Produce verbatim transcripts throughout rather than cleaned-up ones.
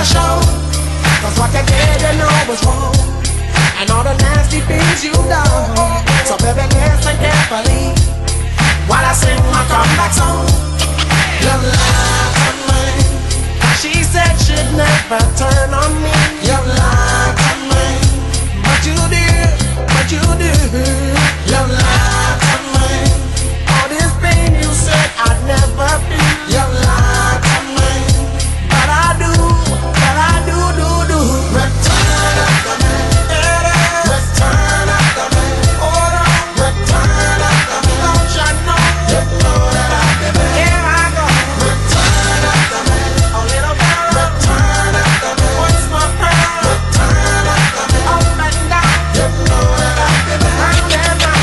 show. Cause what you did you know was wrong, and all the nasty things you done. So baby, listen carefully while I sing my comeback song. You lied to me. She said she'd never turn on me. You lied to me. But you did, but you did. You lied to me. All this pain you said I'd never feel. You lied to me. But I do, but I do, do, do. Return after me. Return after me. Hold on. Return after me. Don't you know? You know that I've been there. Here I go. Return after me. A little girl. Return after me. What's my prayer? Return after me. Up and down. You know that I've been there. I'm there now.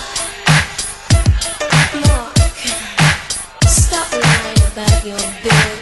Look, stop lying about your bill.